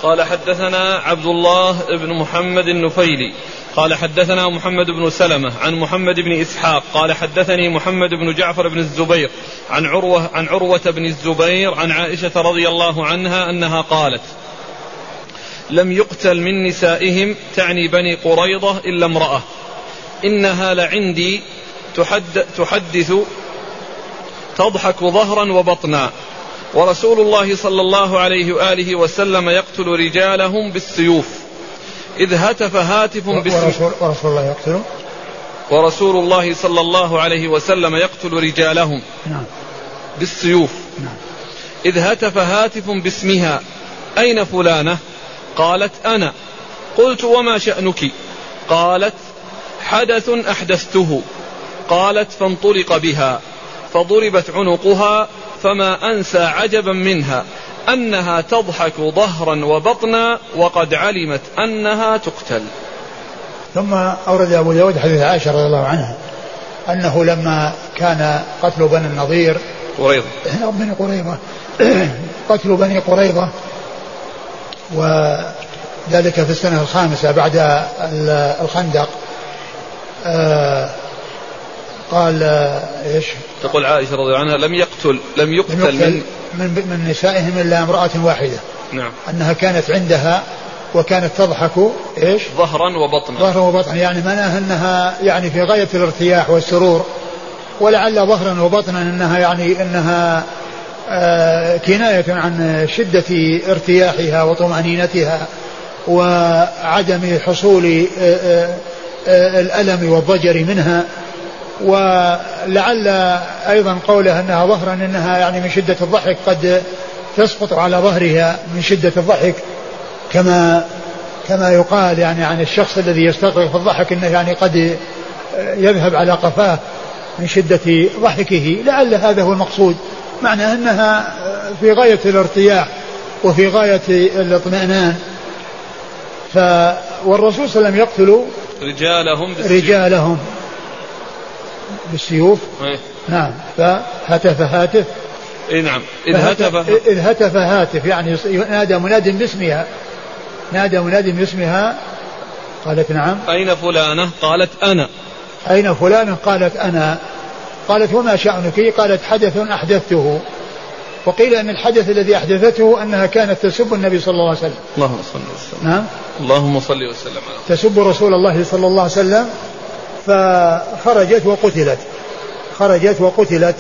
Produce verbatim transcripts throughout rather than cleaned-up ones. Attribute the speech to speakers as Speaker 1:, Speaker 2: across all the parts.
Speaker 1: قال حدثنا عبد الله بن محمد النفيلي قال حدثنا محمد بن سلمة عن محمد بن إسحاق قال حدثني محمد بن جعفر بن الزبير عن عروة, عن عروة بن الزبير عن عائشة رضي الله عنها أنها قالت لم يقتل من نسائهم تعني بني قريظة إلا امرأة إنها لعندي تحدث تضحك ظهرا وبطنا ورسول الله صلى الله عليه وآله وسلم يقتل رجالهم بالسيوف إذ هتف هاتف بالسيوف
Speaker 2: ورسول, ورسول الله يقتل
Speaker 1: ورسول الله صلى الله عليه وسلم يقتل رجالهم
Speaker 2: نعم.
Speaker 1: بالسيوف
Speaker 2: نعم.
Speaker 1: إذ هتف هاتف باسمها أين فلانة قالت أنا قلت وما شأنك قالت حدث أحدثته قالت فانطلق بها فضربت عنقها فما أنسى عجبا منها أنها تضحك ظهرا وبطنا وقد علمت أنها تقتل.
Speaker 2: ثم أورد أبو داود حديث عائشة رضي الله عنها أنه لما كان قتل بني النضير
Speaker 1: قريظة
Speaker 2: بني قريظة قتل بني قريظة وذلك في السنة الخامسة بعد الخندق آه قال ايش؟
Speaker 1: تقول عائشة رضي الله عنها لم يقتل لم يقتل,
Speaker 2: لم يقتل
Speaker 1: من,
Speaker 2: من من نسائهم الا امرأة واحدة.
Speaker 1: نعم.
Speaker 2: انها كانت عندها وكانت تضحك ايش؟
Speaker 1: ظهرا وبطنا.
Speaker 2: ظهرا وبطنا يعني معناها انها يعني في غاية الارتياح والسرور ولعل ظهرا وبطنا انها يعني انها آه كناية عن شدة ارتياحها وطمأنينتها وعدم حصول آه آه آه الألم والضجر منها. ولعل أيضا قولها أنها ظهرا أنها يعني من شدة الضحك قد تسقط على ظهرها من شدة الضحك كما كما يقال يعني عن الشخص الذي يستغرق في الضحك أنه يعني قد يذهب على قفاه من شدة ضحكه. لعل هذا هو المقصود معنى أنها في غاية الارتياح وفي غاية الاطمئنان. ف والرسول صلى الله عليه وسلم يقتل
Speaker 1: رجالهم بالسيوف,
Speaker 2: رجالهم بالسيوف.
Speaker 1: ايه؟
Speaker 2: نعم. فهتف هاتف
Speaker 1: اي نعم إذ هتف
Speaker 2: إذ هتف هاتف يعني نادى مناد باسمها نادى مناد باسمها قالت نعم
Speaker 1: أين فلانة قالت أنا
Speaker 2: أين فلانة قالت أنا قالت وما شأنك قالت حدث أحدثته. وقيل أن الحدث الذي أحدثته أنها كانت تسب النبي صلى الله عليه وسلم.
Speaker 1: اللهم صل وسلم.
Speaker 2: نعم.
Speaker 1: اللهم صل وسلم على
Speaker 2: تسب رسول الله صلى الله عليه وسلم فخرجت وقتلت خرجت وقتلت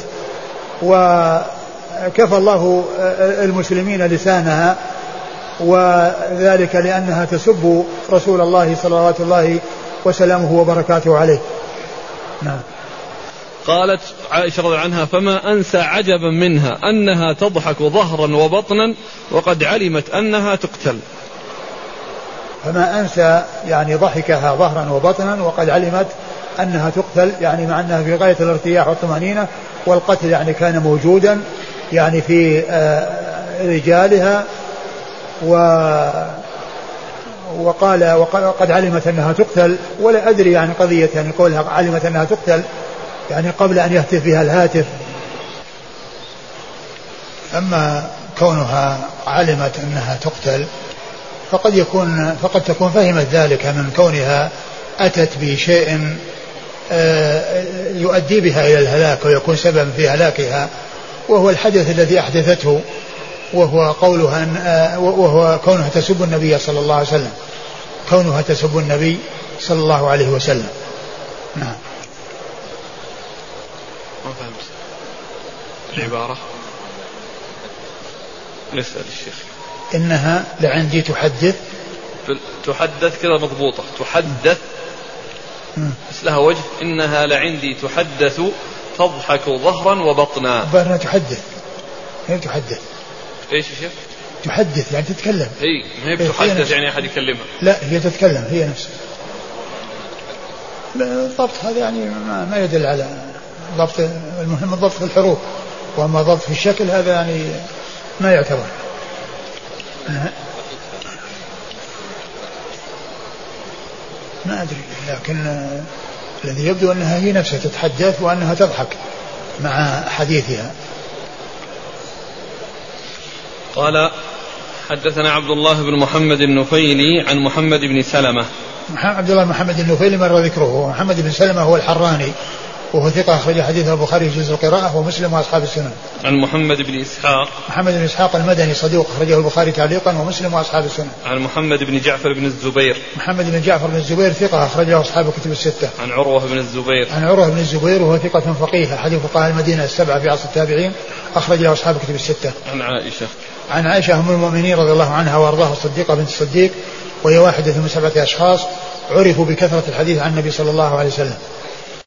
Speaker 2: وكفى الله المسلمين لسانها وذلك لأنها تسب رسول الله صلوات الله وسلامه وبركاته عليه. نعم.
Speaker 1: قالت عائشة رضي الله عنها فما أنسى عجبا منها أنها تضحك ظهرا وبطنا وقد علمت أنها تقتل.
Speaker 2: فما أنسى يعني ضحكها ظهرا وبطنا وقد علمت أنها تقتل يعني مع أنها في غاية الارتياح والطمأنينة والقتل يعني كان موجودا يعني في رجالها و وقال وقد علمت أنها تقتل. ولا أدري يعني قضية يعني قولها علمت أنها تقتل يعني قبل أن يهتف بها الهاتف. أما كونها علمت أنها تقتل فقد يكون فقد تكون فهمت ذلك من كونها أتت بشيء يؤدي بها إلى الهلاك ويكون سببا في هلاكها وهو الحدث الذي أحدثته وهو قولها أن وهو كونها تسب النبي صلى الله عليه وسلم كونها تسب النبي صلى الله عليه وسلم. نعم.
Speaker 1: ما فهمت العبارة. نسأل الشيخ.
Speaker 2: إنها لعندي تحدث
Speaker 1: تحدث كذا مضبوطة تحدث بس لها وجه إنها لعندي تحدث تضحك ظهرا وبطنا.
Speaker 2: برنا تحدث هي تحدث
Speaker 1: ايش يا شيخ؟
Speaker 2: تحدث يعني تتكلم.
Speaker 1: اي ما هي بتحدث يعني أحد يكلمها.
Speaker 2: لا هي تتكلم هي نفسها. الضبط هذا يعني ما, ما يدل على ضبط. المهم الضبط في الحروف وأما ضبط في الشكل هذا يعني ما يعتبر. ما أدري لكن الذي يبدو أنها هي نفسها تتحدث وأنها تضحك مع حديثها.
Speaker 1: قال حدثنا عبد الله بن محمد النفيلي عن محمد بن سلمة.
Speaker 2: عبد الله بن محمد النفيلي مر ذكره. محمد بن سلمة هو الحراني وهو ثقة أخرج حديثه البخاري في جزء القراءة ومسلم وأصحاب السنن.
Speaker 1: عن محمد بن إسحاق.
Speaker 2: محمد بن إسحاق المدني صدوق أخرجه البخاري تعليقا ومسلم وأصحاب السنن.
Speaker 1: عن محمد بن جعفر بن الزبير.
Speaker 2: محمد بن جعفر بن الزبير ثقة أخرجه أصحاب الكتب الستة.
Speaker 1: عن عروة بن الزبير.
Speaker 2: عن عروة بن الزبير وهو ثقة فقيه أحد فقهاء المدينة السبعة في عصر التابعين أخرجه أصحاب الكتب الستة.
Speaker 1: عن عائشة.
Speaker 2: عن عائشة أم المؤمنين رضي الله عنها وأرضاها الصديقة بنت الصديق وهي واحدة من سبعة أشخاص عرفوا بكثرة الحديث عن النبي صلى الله عليه وسلم.